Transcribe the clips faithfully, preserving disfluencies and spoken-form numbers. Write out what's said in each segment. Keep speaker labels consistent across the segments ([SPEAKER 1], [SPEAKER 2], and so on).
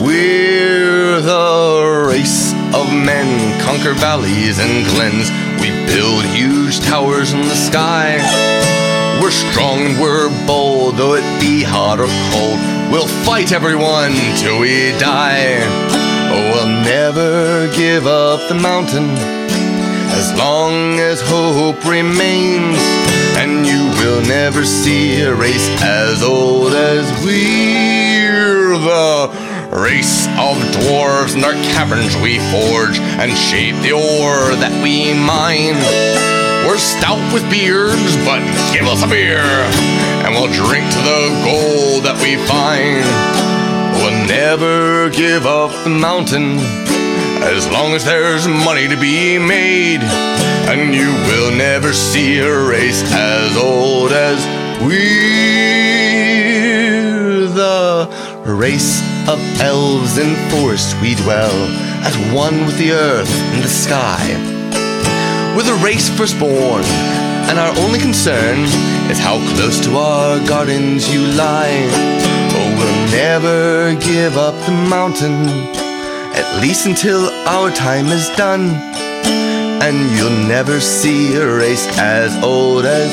[SPEAKER 1] We're the race of men, conquer valleys and glens. We build huge towers in the sky. We're strong and we're bold, though it be hot or cold. We'll fight everyone till we die. Oh, we'll never give up the mountain as long as hope remains. And you will never see a race as old as we're the race of dwarves. In our caverns we forge and shape the ore that we mine. We're stout with beards, but give us a beer, and we'll drink to the gold that we find. We'll never give up the mountain as long as there's money to be made. And you will never see a race as old as we're the race of elves in forest. We dwell as one with the earth and the sky. We're the race firstborn, and our only concern is how close to our gardens you lie. Oh, we'll never give up the mountain, at least until our time is done. And you'll never see a race as old as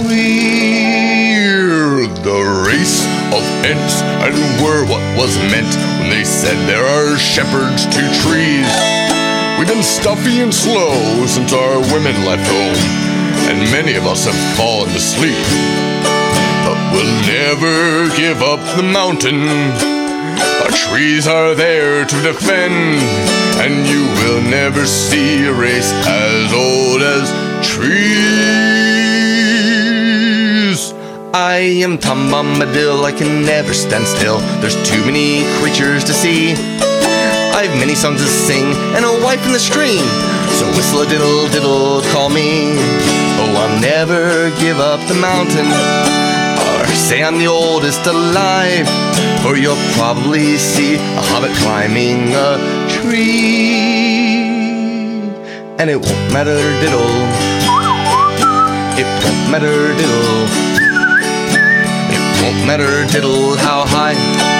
[SPEAKER 1] we're the race of Ents, and we're what was meant when they said there are shepherds to trees. We've been stuffy and slow since our women left home, and many of us have fallen to sleep. But we'll never give up the mountain. Our trees are there to defend, and you will never see a race as old as trees. I am Tom Bombadil, I can never stand still. There's too many creatures to see. I've many songs to sing and a wife in the stream, so whistle a diddle diddle, call me. Oh, I'll never give up the mountain, or say I'm the oldest alive, for you'll probably see a hobbit climbing a tree. And it won't matter diddle, it won't matter diddle, it won't matter diddle how high